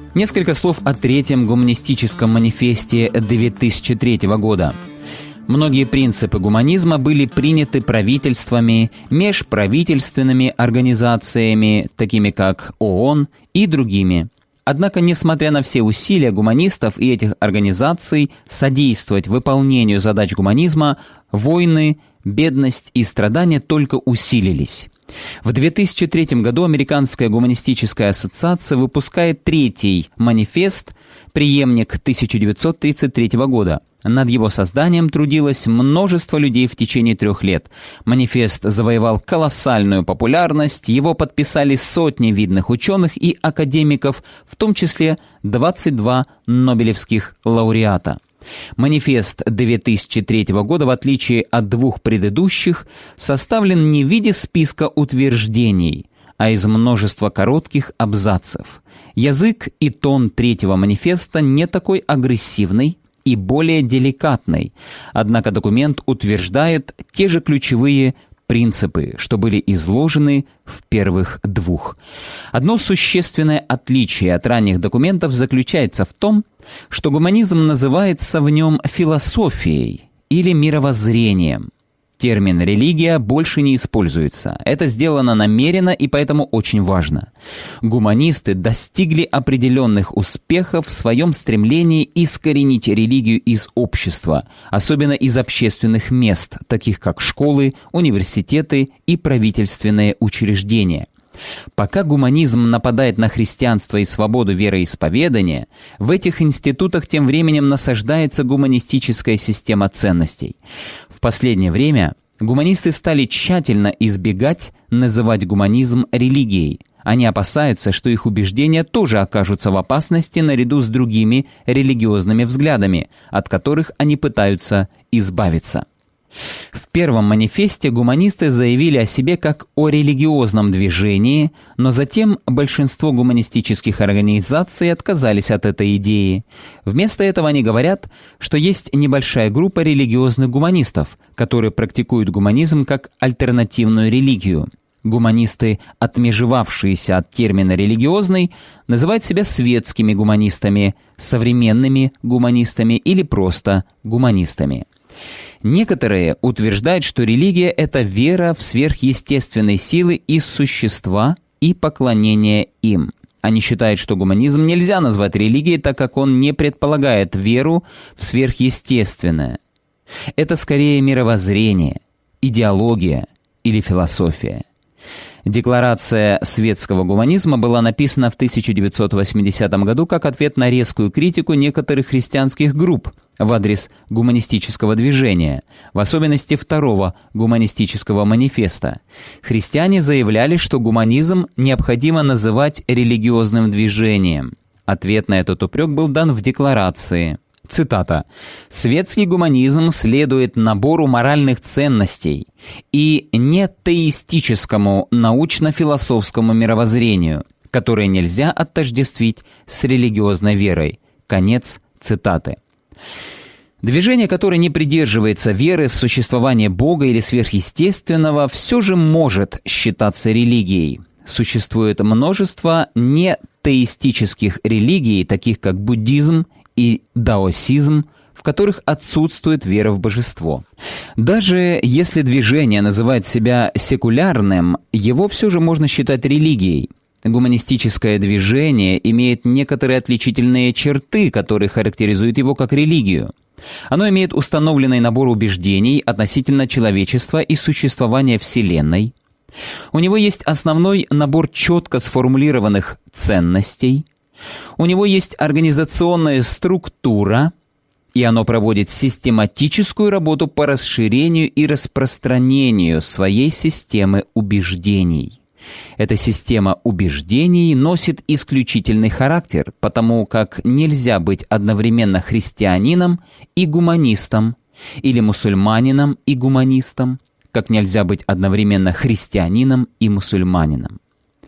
Несколько слов о третьем гуманистическом манифесте 2003 года. Многие принципы гуманизма были приняты правительствами, межправительственными организациями, такими как ООН и другими. Однако, несмотря на все усилия гуманистов и этих организаций содействовать выполнению задач гуманизма, войны, бедность и страдания только усилились. В 2003 году Американская гуманистическая ассоциация выпускает третий манифест, преемник 1933 года. Над его созданием трудилось множество людей в течение 3 лет. Манифест завоевал колоссальную популярность, его подписали сотни видных ученых и академиков, в том числе 22 нобелевских лауреата. Манифест 2003 года, в отличие от 2 предыдущих, составлен не в виде списка утверждений, а из множества коротких абзацев. Язык и тон третьего манифеста не такой агрессивный и более деликатный, однако документ утверждает те же ключевые принципы, что были изложены в первых 2. Одно существенное отличие от ранних документов заключается в том, что гуманизм называется в нем философией или мировоззрением. Термин «религия» больше не используется. Это сделано намеренно и поэтому очень важно. Гуманисты достигли определенных успехов в своем стремлении искоренить религию из общества, особенно из общественных мест, таких как школы, университеты и правительственные учреждения. Пока гуманизм нападает на христианство и свободу вероисповедания, в этих институтах тем временем насаждается гуманистическая система ценностей. В последнее время гуманисты стали тщательно избегать называть гуманизм религией. Они опасаются, что их убеждения тоже окажутся в опасности наряду с другими религиозными взглядами, от которых они пытаются избавиться. В первом манифесте гуманисты заявили о себе как о религиозном движении, но затем большинство гуманистических организаций отказались от этой идеи. Вместо этого они говорят, что есть небольшая группа религиозных гуманистов, которые практикуют гуманизм как альтернативную религию. Гуманисты, отмежевавшиеся от термина «религиозный», называют себя светскими гуманистами, современными гуманистами или просто гуманистами. Некоторые утверждают, что религия – это вера в сверхъестественные силы и существа и поклонение им. Они считают, что гуманизм нельзя назвать религией, так как он не предполагает веру в сверхъестественное. Это скорее мировоззрение, идеология или философия. Декларация светского гуманизма была написана в 1980 году как ответ на резкую критику некоторых христианских групп в адрес гуманистического движения, в особенности второго гуманистического манифеста. Христиане заявляли, что гуманизм необходимо называть религиозным движением. Ответ на этот упрек был дан в декларации. Цитата. «Светский гуманизм следует набору моральных ценностей и не теистическому научно-философскому мировоззрению, которое нельзя отождествить с религиозной верой». Конец цитаты. Движение, которое не придерживается веры в существование Бога или сверхъестественного, все же может считаться религией. Существует множество нетеистических религий, таких как буддизм и даосизм, в которых отсутствует вера в божество. Даже если движение называет себя секулярным, его все же можно считать религией. Гуманистическое движение имеет некоторые отличительные черты, которые характеризуют его как религию. Оно имеет установленный набор убеждений относительно человечества и существования Вселенной. У него есть основной набор четко сформулированных ценностей. У него есть организационная структура, и оно проводит систематическую работу по расширению и распространению своей системы убеждений. Эта система убеждений носит исключительный характер, потому как нельзя быть одновременно христианином и гуманистом, или мусульманином и гуманистом, как нельзя быть одновременно христианином и мусульманином.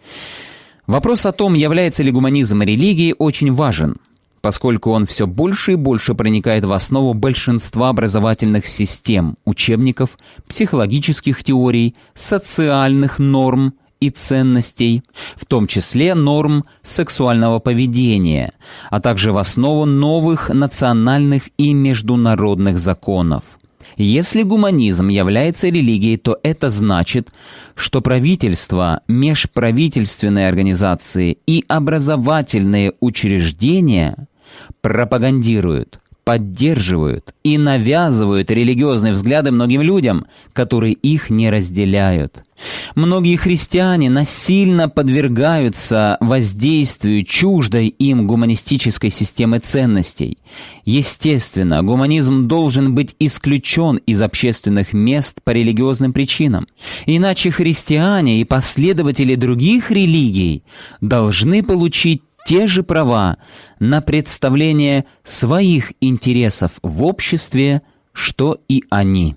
Вопрос о том, является ли гуманизм религией, очень важен, поскольку он все больше и больше проникает в основу большинства образовательных систем, учебников, психологических теорий, социальных норм и ценностей, в том числе норм сексуального поведения, а также в основу новых национальных и международных законов. Если гуманизм является религией, то это значит, что правительства, межправительственные организации и образовательные учреждения пропагандируют, поддерживают и навязывают религиозные взгляды многим людям, которые их не разделяют. Многие христиане насильно подвергаются воздействию чуждой им гуманистической системы ценностей. Естественно, гуманизм должен быть исключен из общественных мест по религиозным причинам. Иначе христиане и последователи других религий должны получить те же права на представление своих интересов в обществе, что и они.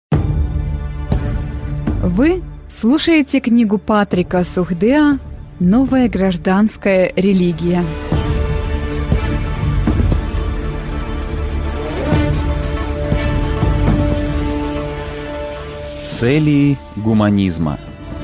Вы слушаете книгу Патрика Сухдеа «Новая гражданская религия». Цели гуманизма.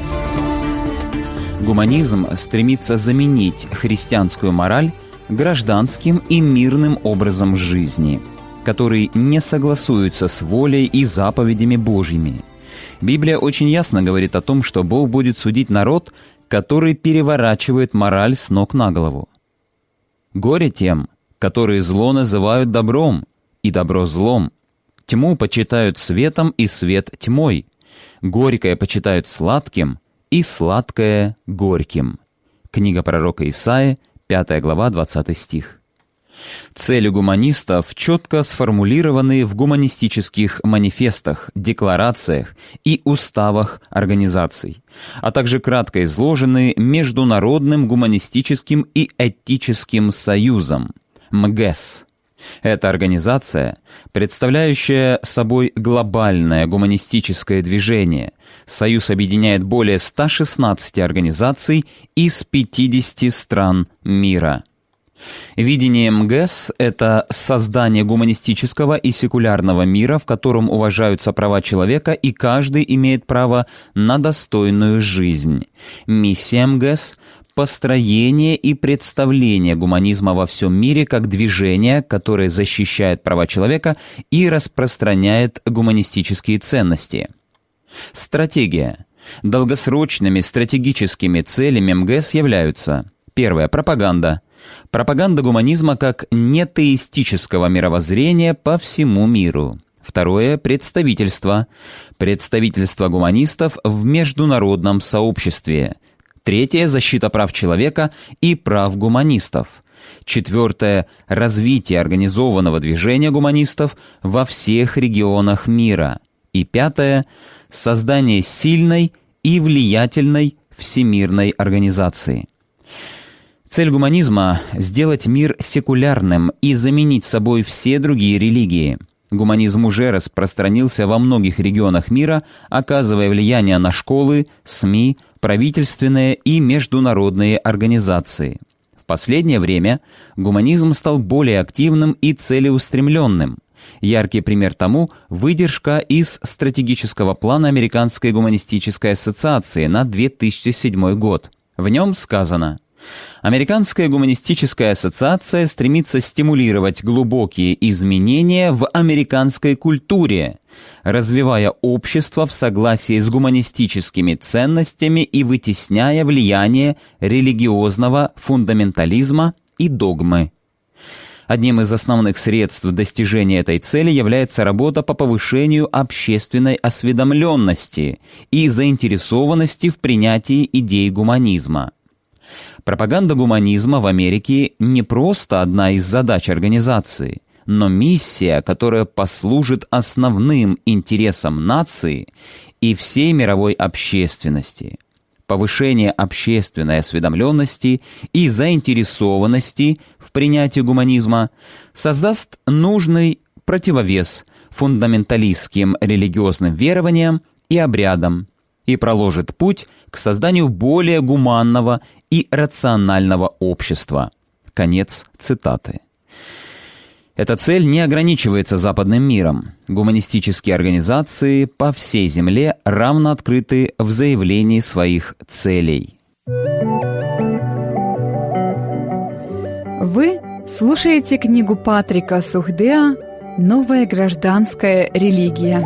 Гуманизм стремится заменить христианскую мораль гражданским и мирным образом жизни, который не согласуется с волей и заповедями Божьими. Библия очень ясно говорит о том, что Бог будет судить народ, который переворачивает мораль с ног на голову. Горе тем, которые зло называют добром, и добро злом. Тьму почитают светом, и свет тьмой. Горькое почитают сладким, и сладкое горьким. Книга пророка Исаии, 5 глава, 20 стих. Цели гуманистов четко сформулированы в гуманистических манифестах, декларациях и уставах организаций, а также кратко изложены Международным гуманистическим и этическим союзом МГЭС. Эта организация, представляющая собой глобальное гуманистическое движение, союз объединяет более 116 организаций из 50 стран мира. Видение МГЭС — это создание гуманистического и секулярного мира, в котором уважаются права человека и каждый имеет право на достойную жизнь. Миссия МГЭС — построение и представление гуманизма во всем мире как движение, которое защищает права человека и распространяет гуманистические ценности. Стратегия. Долгосрочными стратегическими целями МГЭС являются: первое — пропаганда. Пропаганда гуманизма как нетеистического мировоззрения по всему миру. Второе — представительство. Представительство гуманистов в международном сообществе. Третье — защита прав человека и прав гуманистов. Четвертое — развитие организованного движения гуманистов во всех регионах мира. И пятое — создание сильной и влиятельной всемирной организации. Цель гуманизма — сделать мир секулярным и заменить собой все другие религии. Гуманизм уже распространился во многих регионах мира, оказывая влияние на школы, СМИ, правительственные и международные организации. В последнее время гуманизм стал более активным и целеустремленным. Яркий пример тому — выдержка из стратегического плана Американской гуманистической ассоциации на 2007 год. В нем сказано: Американская гуманистическая ассоциация стремится стимулировать глубокие изменения в американской культуре, развивая общество в согласии с гуманистическими ценностями и вытесняя влияние религиозного фундаментализма и догмы. Одним из основных средств достижения этой цели является работа по повышению общественной осведомленности и заинтересованности в принятии идей гуманизма. Пропаганда гуманизма в Америке не просто одна из задач организации, но миссия, которая послужит основным интересам нации и всей мировой общественности. Повышение общественной осведомленности и заинтересованности в принятии гуманизма создаст нужный противовес фундаменталистским религиозным верованиям и обрядам и проложит путь к созданию более гуманного и рационального общества. Конец цитаты. Эта цель не ограничивается западным миром. Гуманистические организации по всей земле равно открыты в заявлении своих целей. Вы слушаете книгу Патрика Сухдеа «Новая гражданская религия».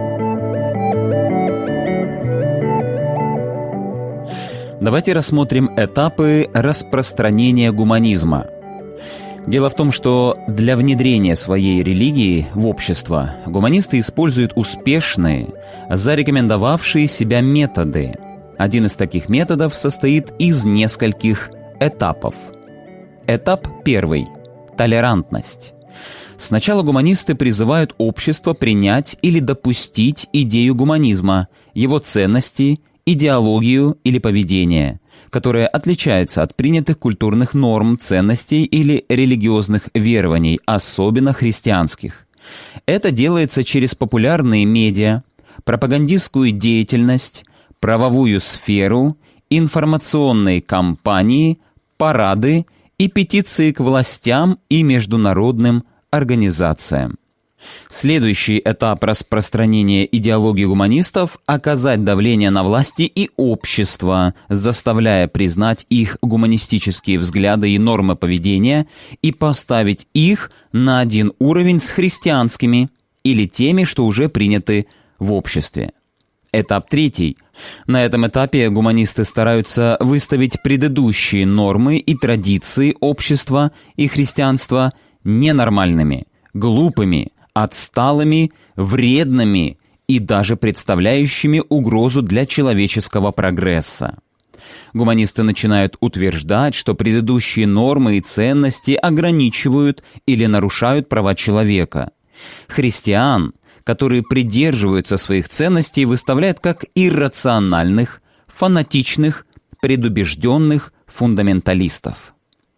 Давайте рассмотрим этапы распространения гуманизма. Дело в том, что для внедрения своей религии в общество гуманисты используют успешные, зарекомендовавшие себя методы. Один из таких методов состоит из нескольких этапов. Этап первый – толерантность. Сначала гуманисты призывают общество принять или допустить идею гуманизма, его ценности, идеологию или поведение, которое отличается от принятых культурных норм, ценностей или религиозных верований, особенно христианских. Это делается через популярные медиа, пропагандистскую деятельность, правовую сферу, информационные кампании, парады и петиции к властям и международным организациям. Следующий этап распространения идеологии гуманистов – оказать давление на власти и общество, заставляя признать их гуманистические взгляды и нормы поведения и поставить их на один уровень с христианскими или теми, что уже приняты в обществе. Этап третий. На этом этапе гуманисты стараются выставить предыдущие нормы и традиции общества и христианства ненормальными, глупыми, отсталыми, вредными и даже представляющими угрозу для человеческого прогресса. Гуманисты начинают утверждать, что предыдущие нормы и ценности ограничивают или нарушают права человека. Христиан, которые придерживаются своих ценностей, выставляют как иррациональных, фанатичных, предубежденных фундаменталистов.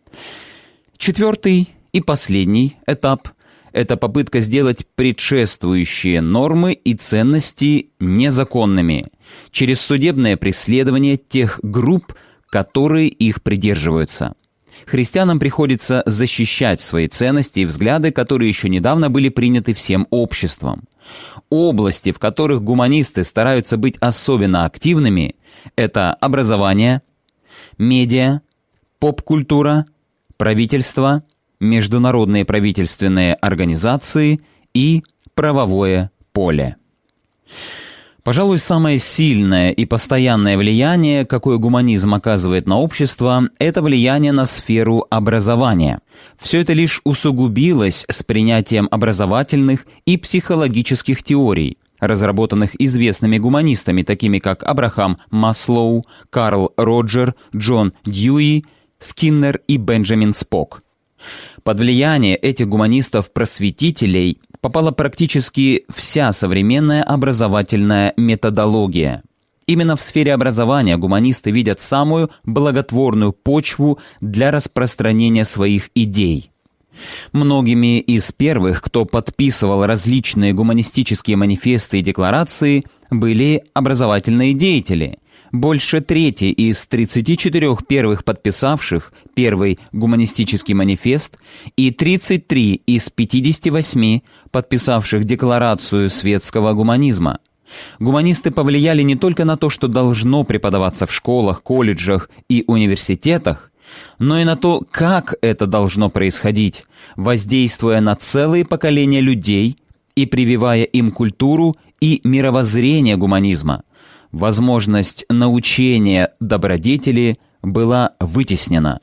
Четвертый и последний этап – это попытка сделать предшествующие нормы и ценности незаконными через судебное преследование тех групп, которые их придерживаются. Христианам приходится защищать свои ценности и взгляды, которые еще недавно были приняты всем обществом. Области, в которых гуманисты стараются быть особенно активными, это образование, медиа, поп-культура, правительство, международные правительственные организации и правовое поле. Пожалуй, самое сильное и постоянное влияние, какое гуманизм оказывает на общество, это влияние на сферу образования. Все это лишь усугубилось с принятием образовательных и психологических теорий, разработанных известными гуманистами, такими как Абрахам Маслоу, Карл Роджер, Джон Дьюи, Скиннер и Бенджамин Спок. Под влияние этих гуманистов-просветителей попала практически вся современная образовательная методология. Именно в сфере образования гуманисты видят самую благотворную почву для распространения своих идей. Многими из первых, кто подписывал различные гуманистические манифесты и декларации, были образовательные деятели. Больше трети из 34 первых подписавших первый гуманистический манифест и 33 из 58 подписавших декларацию светского гуманизма. Гуманисты повлияли не только на то, что должно преподаваться в школах, колледжах и университетах, но и на то, как это должно происходить, воздействуя на целые поколения людей и прививая им культуру и мировоззрение гуманизма. Возможность научения добродетели была вытеснена.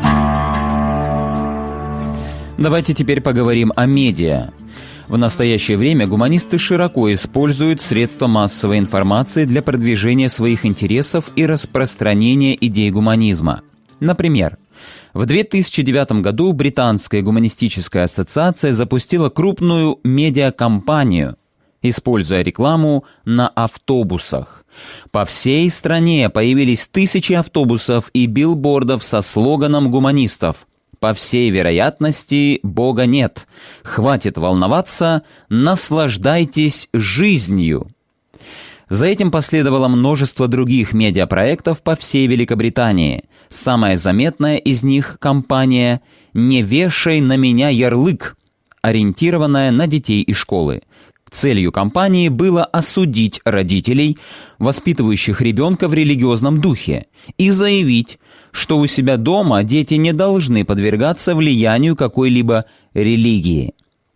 Давайте теперь поговорим о медиа. В настоящее время гуманисты широко используют средства массовой информации для продвижения своих интересов и распространения идей гуманизма. Например, в 2009 году Британская гуманистическая ассоциация запустила крупную медиакампанию, используя рекламу на автобусах. По всей стране появились тысячи автобусов и билбордов со слоганом гуманистов: «По всей вероятности, Бога нет. Хватит волноваться, наслаждайтесь жизнью». За этим последовало множество других медиапроектов по всей Великобритании. Самая заметная из них – кампания «Не вешай на меня ярлык», ориентированная на детей и школы. Целью кампании было осудить родителей, воспитывающих ребенка в религиозном духе, и заявить, что у себя дома дети не должны подвергаться влиянию какой-либо религии.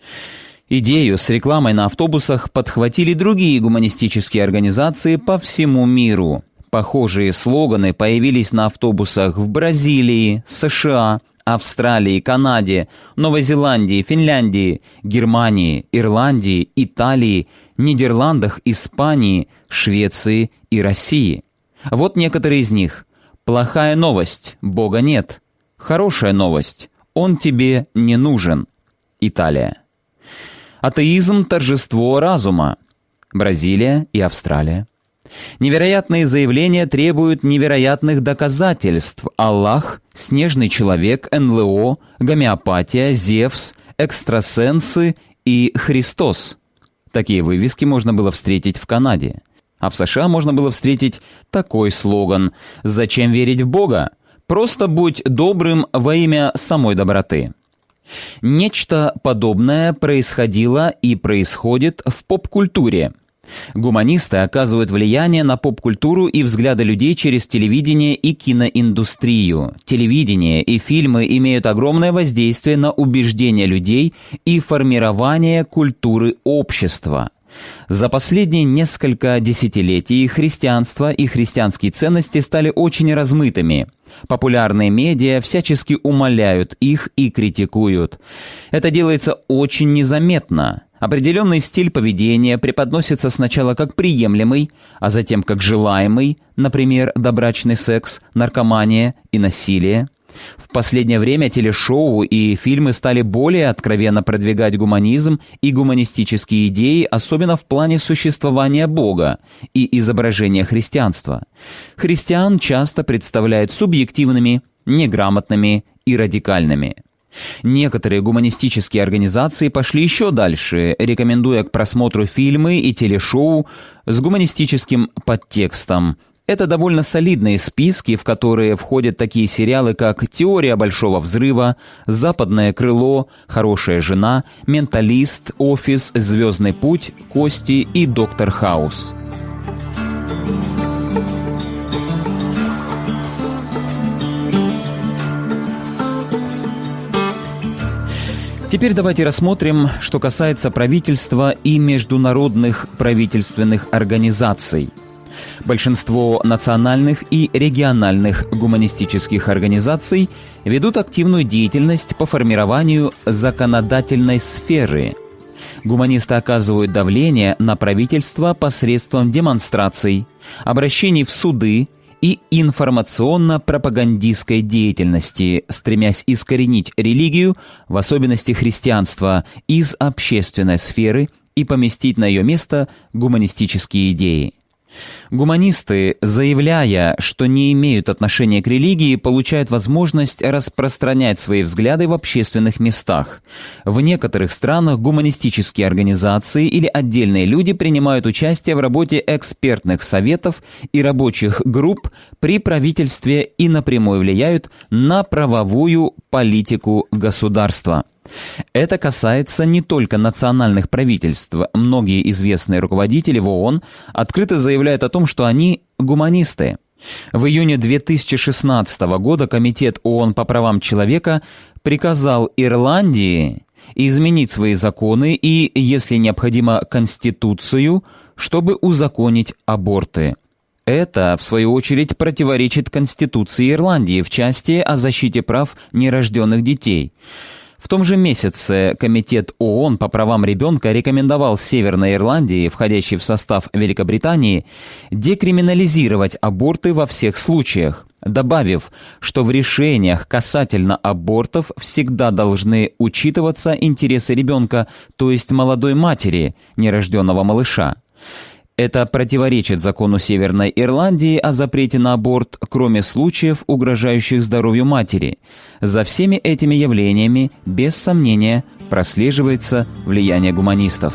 Идею с рекламой на автобусах подхватили другие гуманистические организации по всему миру. Похожие слоганы появились на автобусах в Бразилии, США, Австралии, Канаде, Новой Зеландии, Финляндии, Германии, Ирландии, Италии, Нидерландах, Испании, Швеции и России. Вот некоторые из них. Плохая новость – Бога нет. Хорошая новость – Он тебе не нужен. Италия. Атеизм – торжество разума. Бразилия и Австралия. Невероятные заявления требуют невероятных доказательств. Аллах, снежный человек, НЛО, гомеопатия, Зевс, экстрасенсы и Христос. Такие вывески можно было встретить в Канаде. А в США можно было встретить такой слоган: «Зачем верить в Бога? Просто будь добрым во имя самой доброты». Нечто подобное происходило и происходит в поп-культуре. Гуманисты оказывают влияние на поп-культуру и взгляды людей через телевидение и киноиндустрию. Телевидение и фильмы имеют огромное воздействие на убеждения людей и формирование культуры общества. За последние несколько десятилетий христианство и христианские ценности стали очень размытыми. Популярные медиа всячески умаляют их и критикуют. Это делается очень незаметно. Определенный стиль поведения преподносится сначала как приемлемый, а затем как желаемый, например, добрачный секс, наркомания и насилие. В последнее время телешоу и фильмы стали более откровенно продвигать гуманизм и гуманистические идеи, особенно в плане существования Бога и изображения христианства. Христиан часто представляют субъективными, неграмотными и радикальными. Некоторые гуманистические организации пошли еще дальше, рекомендуя к просмотру фильмы и телешоу с гуманистическим подтекстом. Это довольно солидные списки, в которые входят такие сериалы, как «Теория большого взрыва», «Западное крыло», «Хорошая жена», «Менталист», «Офис», «Звездный путь», «Кости» и «Доктор Хаус». Теперь давайте рассмотрим, что касается правительства и международных правительственных организаций. Большинство национальных и региональных гуманистических организаций ведут активную деятельность по формированию законодательной сферы. Гуманисты оказывают давление на правительство посредством демонстраций, обращений в суды и информационно-пропагандистской деятельности, стремясь искоренить религию, в особенности христианство, из общественной сферы и поместить на ее место гуманистические идеи. Гуманисты, заявляя, что не имеют отношения к религии, получают возможность распространять свои взгляды в общественных местах. В некоторых странах гуманистические организации или отдельные люди принимают участие в работе экспертных советов и рабочих групп при правительстве и напрямую влияют на правовую политику государства. Это касается не только национальных правительств. Многие известные руководители в ООН открыто заявляют о том, что они гуманисты. В июне 2016 года Комитет ООН по правам человека приказал Ирландии изменить свои законы и, если необходимо, Конституцию, чтобы узаконить аборты. Это, в свою очередь, противоречит Конституции Ирландии в части о защите прав нерожденных детей. В том же месяце Комитет ООН по правам ребенка рекомендовал Северной Ирландии, входящей в состав Великобритании, декриминализировать аборты во всех случаях, добавив, что в решениях касательно абортов всегда должны учитываться интересы ребенка, то есть молодой матери, нерожденного малыша. Это противоречит закону Северной Ирландии о запрете на аборт, кроме случаев, угрожающих здоровью матери. За всеми этими явлениями, без сомнения, прослеживается влияние гуманистов.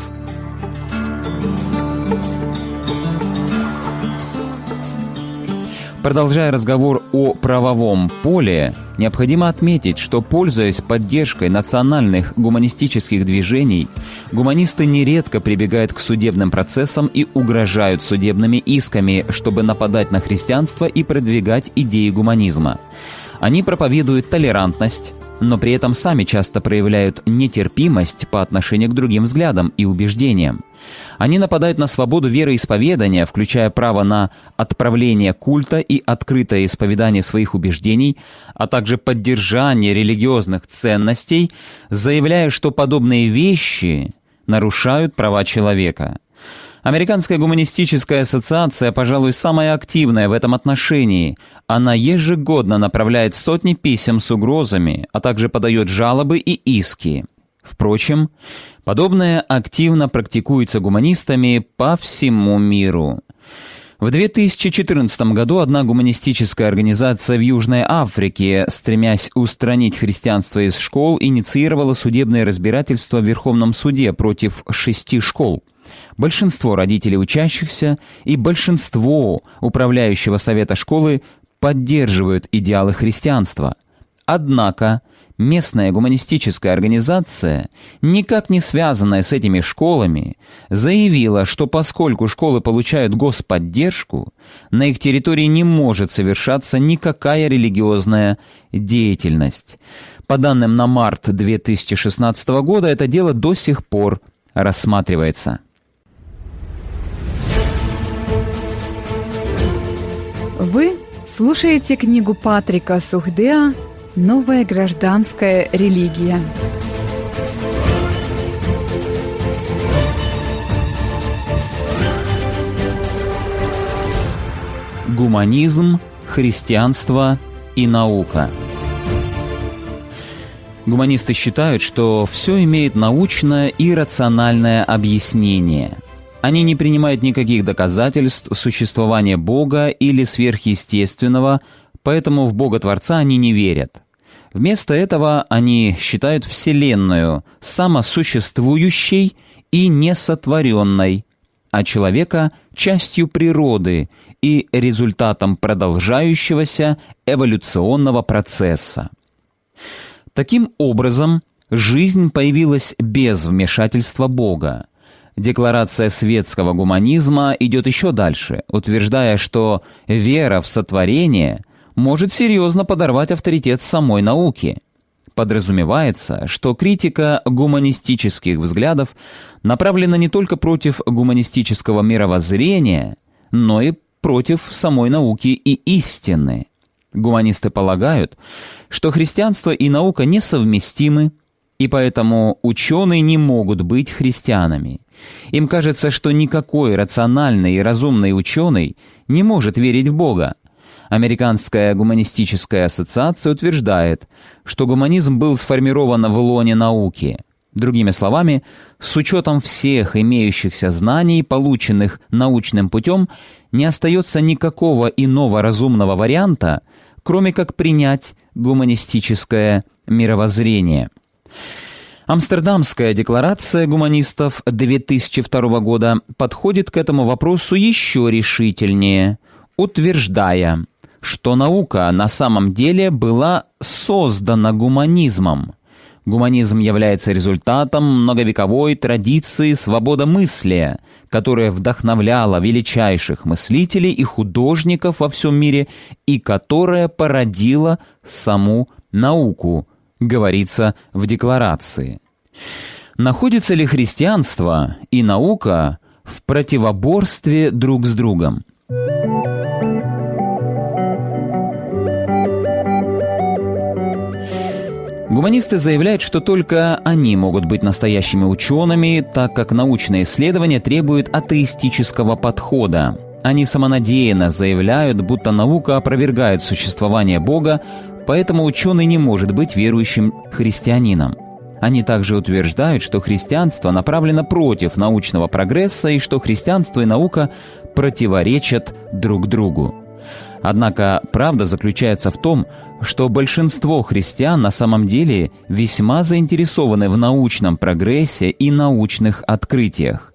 Продолжая разговор о правовом поле, необходимо отметить, что, пользуясь поддержкой национальных гуманистических движений, гуманисты нередко прибегают к судебным процессам и угрожают судебными исками, чтобы нападать на христианство и продвигать идеи гуманизма. Они проповедуют толерантность, но при этом сами часто проявляют нетерпимость по отношению к другим взглядам и убеждениям. Они нападают на свободу вероисповедания, включая право на отправление культа и открытое исповедание своих убеждений, а также поддержание религиозных ценностей, заявляя, что подобные вещи нарушают права человека. Американская гуманистическая ассоциация, пожалуй, самая активная в этом отношении. Она ежегодно направляет сотни писем с угрозами, а также подает жалобы и иски. Впрочем, подобное активно практикуется гуманистами по всему миру. В 2014 году одна гуманистическая организация в Южной Африке, стремясь устранить христианство из школ, инициировала судебное разбирательство в Верховном суде против 6 школ. Большинство родителей учащихся и большинство управляющего совета школы поддерживают идеалы христианства. Однако местная гуманистическая организация, никак не связанная с этими школами, заявила, что поскольку школы получают господдержку, на их территории не может совершаться никакая религиозная деятельность. По данным на март 2016 года, это дело до сих пор рассматривается. Вы слушаете книгу Патрика Сухдеа «Новая гражданская религия». Гуманизм, христианство и наука. Гуманисты считают, что все имеет научное и рациональное объяснение. Они не принимают никаких доказательств существования Бога или сверхъестественного, поэтому в Бога-творца они не верят. Вместо этого они считают Вселенную самосуществующей и несотворенной, а человека частью природы и результатом продолжающегося эволюционного процесса. Таким образом, жизнь появилась без вмешательства Бога. Декларация светского гуманизма идет еще дальше, утверждая, что вера в сотворение может серьезно подорвать авторитет самой науки. Подразумевается, что критика гуманистических взглядов направлена не только против гуманистического мировоззрения, но и против самой науки и истины. Гуманисты полагают, что христианство и наука несовместимы, и поэтому ученые не могут быть христианами. Им кажется, что никакой рациональный и разумный ученый не может верить в Бога. Американская гуманистическая ассоциация утверждает, что гуманизм был сформирован в лоне науки. Другими словами, с учетом всех имеющихся знаний, полученных научным путем, не остается никакого иного разумного варианта, кроме как принять гуманистическое мировоззрение. Амстердамская декларация гуманистов 2002 года подходит к этому вопросу еще решительнее, утверждая, что наука на самом деле была создана гуманизмом. Гуманизм является результатом многовековой традиции свободомыслия, которая вдохновляла величайших мыслителей и художников во всем мире и которая породила саму науку, говорится в декларации. Находится ли христианство и наука в противоборстве друг с другом? Гуманисты заявляют, что только они могут быть настоящими учеными, так как научное исследование требует атеистического подхода. Они самонадеянно заявляют, будто наука опровергает существование Бога, поэтому ученый не может быть верующим христианином. Они также утверждают, что христианство направлено против научного прогресса и что христианство и наука противоречат друг другу. Однако правда заключается в том, что большинство христиан на самом деле весьма заинтересованы в научном прогрессе и научных открытиях.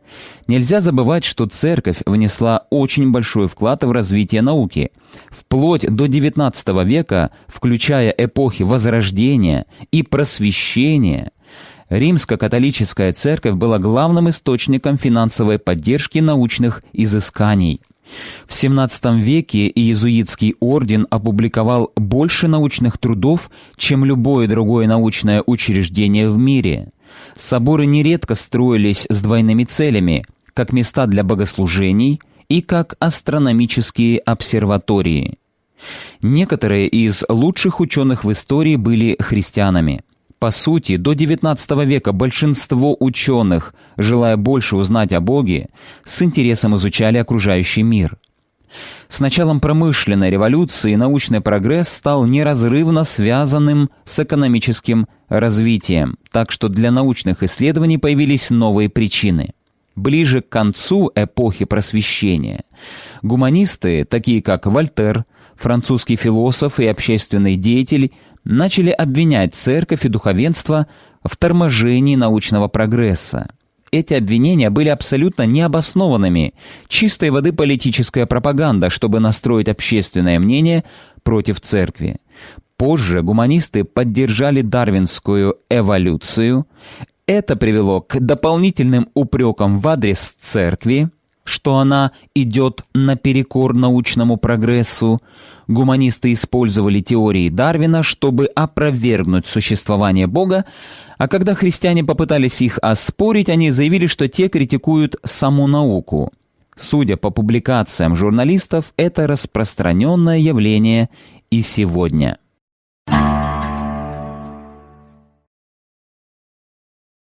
Нельзя забывать, что Церковь внесла очень большой вклад в развитие науки, вплоть до XIX века, включая эпохи Возрождения и Просвещения. Римско-католическая Церковь была главным источником финансовой поддержки научных изысканий. В XVII веке иезуитский орден опубликовал больше научных трудов, чем любое другое научное учреждение в мире. Соборы нередко строились с двойными целями, как места для богослужений и как астрономические обсерватории. Некоторые из лучших ученых в истории были христианами. По сути, до XIX века большинство ученых, желая больше узнать о Боге, с интересом изучали окружающий мир. С началом промышленной революции научный прогресс стал неразрывно связанным с экономическим развитием, так что для научных исследований появились новые причины. Ближе к концу эпохи Просвещения гуманисты, такие как Вольтер, французский философ и общественный деятель, начали обвинять церковь и духовенство в торможении научного прогресса. Эти обвинения были абсолютно необоснованными, чистой воды политическая пропаганда, чтобы настроить общественное мнение против церкви. Позже гуманисты поддержали дарвинскую эволюцию. Это привело к дополнительным упрекам в адрес церкви, что она идет наперекор научному прогрессу. Гуманисты использовали теории Дарвина, чтобы опровергнуть существование Бога, а когда христиане попытались их оспорить, они заявили, что те критикуют саму науку. Судя по публикациям журналистов, это распространенное явление и сегодня.